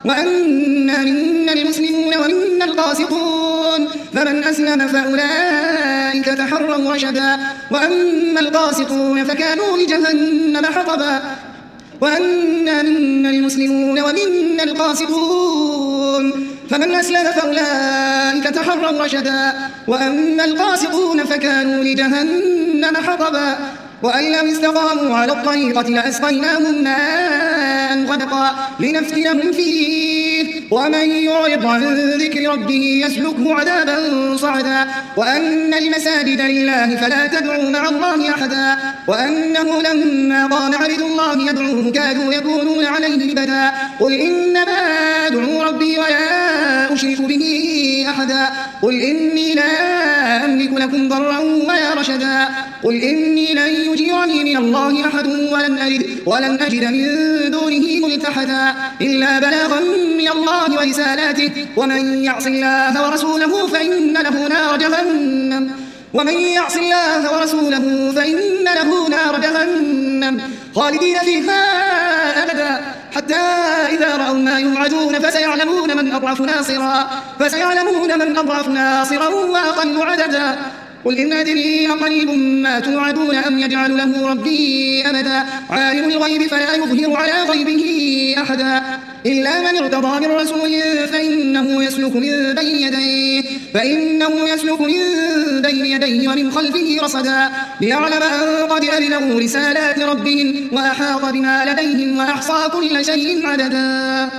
وأنا منا المسلمون ومنا القاسطون فمن أسلم فأولئك تحروا رشدا وأما القاسطون فكانوا لجهنم حطبا وأنا منا المسلمون ومنا القاسطون فمن أسلم فأولئك تحروا رشدا وأما القاسطون فكانوا لجهنم حطبا وأن لو استقاموا على الطريقة لأسقيناهم ماء غدقا لنفتنهم فيه ومن يعرض عن ذكر ربه يسلكه عذابا صعدا وأن المساجد لله فلا تدعوا مع الله أحدا وأنه لما قام عبد الله يدعوه كادوا يكونون عليه لبدا قل إنما أدعو ربي ولا أشرك به أحدا قل إني لا أملك لكم ضرا ولا رشدا قل إني لن يجيرني من الله أحد ولن أجد من دونه ملتحدا إلا بلاغا من الله ورسالاته ومن يعص الله ورسوله فإن له نار جهنم خالدين فيها أبدا حتى إذا رأوا ما يوعدون فسيعلمون من أضعف ناصرا وأقل عددا قل إن أدري أقريب ما توعدون أم يجعل له ربي أمدا عالم الغيب فلا يظهر على غيبه أحدا إلا من ارتضى من رسول فإنه يسلك من بين يديه ومن خلفه رصدا ليعلم أن قد أبلغوا رسالات ربهم وأحاط بما لديهم وأحصى كل شيء عددا.